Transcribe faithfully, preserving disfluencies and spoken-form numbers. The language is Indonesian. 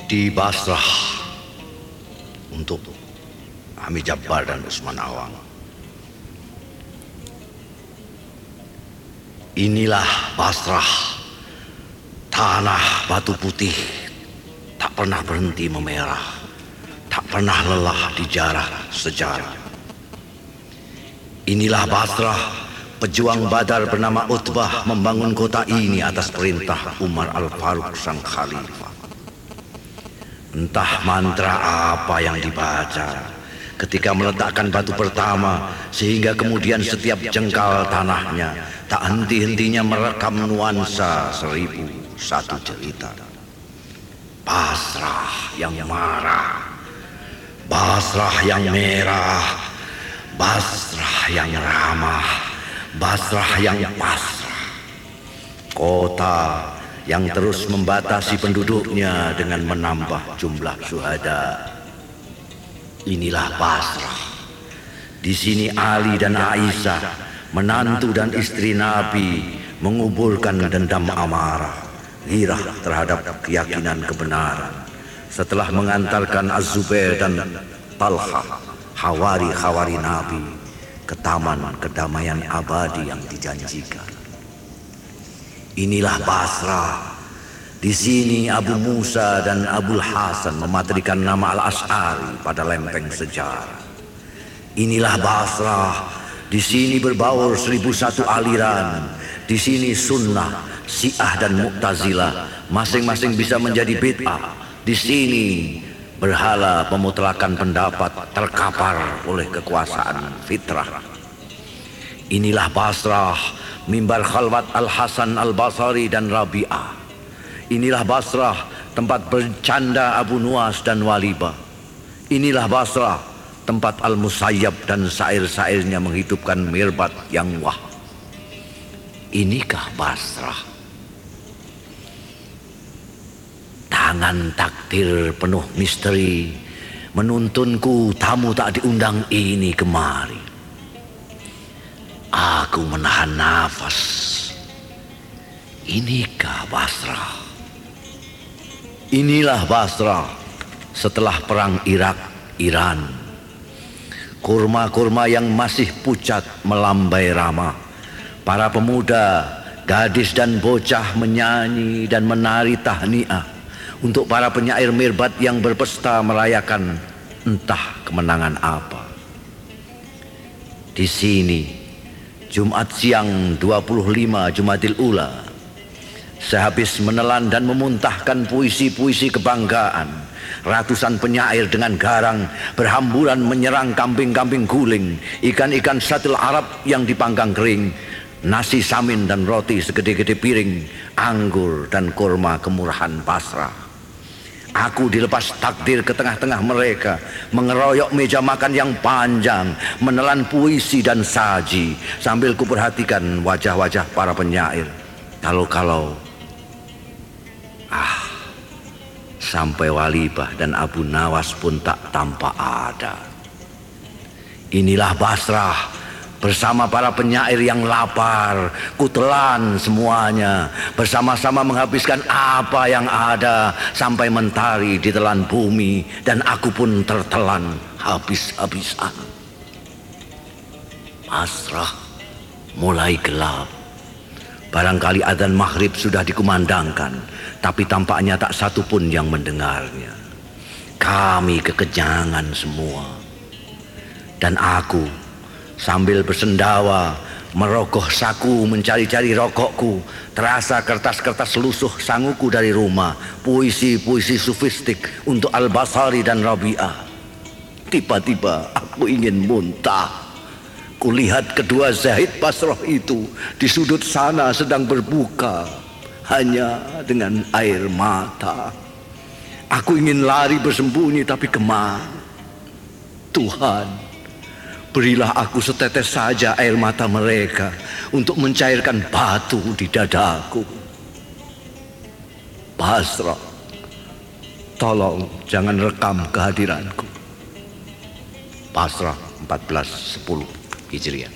di Basrah untuk Ami Jabbar dan Usman Awang. Inilah Basrah, tanah batu putih, tak pernah berhenti memerah, tak pernah lelah dijarah sejarah. Inilah Basrah, pejuang Badar bernama Utbah membangun kota ini atas perintah Umar Al-Faruq sang khalifah. Entah mantra apa yang dibaca ketika meletakkan batu pertama, sehingga kemudian setiap jengkal tanahnya tak henti-hentinya merekam nuansa seribu satu cerita. Basrah yang marah, Basrah yang merah, Basrah yang ramah, Basrah yang pasrah. Kota yang terus membatasi penduduknya dengan menambah jumlah syuhada. Inilah Basrah. Di sini Ali dan Aisyah, menantu dan istri Nabi, menguburkan dendam amarah, girah terhadap keyakinan kebenaran, setelah mengantarkan Az-Zubair dan Talha, hawari-hawari Nabi, ke taman kedamaian abadi yang dijanjikan. Inilah Basrah. Di sini Abu Musa dan Abul Hasan mematrikan nama Al-Asy'ari pada lempeng sejarah. Inilah Basrah. Di sini berbaur seribu satu aliran. Di sini sunnah, Syiah dan Mu'tazilah masing-masing bisa menjadi bid'ah. Di sini berhala pemutlakan pendapat terkapar oleh kekuasaan fitrah. Inilah Basrah, mimbar khalwat Al-Hasan Al-Basri dan Rabi'ah. Inilah Basrah, tempat bercanda Abu Nuwas dan Walibah. Inilah Basrah, tempat Al-Musayyab dan syair-syairnya menghidupkan mirbat yang wah. Inikah Basrah? Tangan takdir penuh misteri menuntunku tamu tak diundang ini kemari. Aku menahan nafas. Inikah Basrah? Inilah Basrah setelah perang Irak-Iran. Kurma-kurma yang masih pucat melambai ramah. Para pemuda, gadis dan bocah menyanyi dan menari tahniah untuk para penyair mirbat yang berpesta merayakan entah kemenangan apa. Di sini Jumat siang dua puluh lima Jumadil Ula, sehabis menelan dan memuntahkan puisi-puisi kebanggaan, ratusan penyair dengan garang berhamburan menyerang kambing-kambing guling, ikan-ikan satil Arab yang dipanggang kering, nasi samin dan roti segede-gede piring, anggur dan kurma kemurahan Basrah. Aku dilepas takdir ke tengah-tengah mereka, mengeroyok meja makan yang panjang, menelan puisi dan saji, sambil kuperhatikan wajah-wajah para penyair. Kalau-kalau ah, sampai Walibah dan Abu Nawas pun tak tampak ada. Inilah Basrah bersama para penyair yang lapar. Kutelan semuanya, bersama-sama menghabiskan apa yang ada sampai mentari ditelan bumi, dan aku pun tertelan habis-habisan. Basrah mulai gelap. Barangkali adzan maghrib sudah dikumandangkan, tapi tampaknya tak satu pun yang mendengarnya. Kami kekenyangan semua, dan aku sambil bersendawa merogoh saku mencari-cari rokokku, terasa kertas-kertas lusuh sanguku dari rumah, puisi-puisi sufistik untuk Al-Basri dan Rabi'ah. Tiba-tiba aku ingin muntah. Kulihat kedua Zahid Basrah itu di sudut sana sedang berbuka hanya dengan air mata. Aku ingin lari bersembunyi, tapi kemana? Tuhan, berilah aku setetes saja air mata mereka untuk mencairkan batu di dadaku. Basrah, tolong jangan rekam kehadiranku. Basrah empat belas sepuluh Hijriah.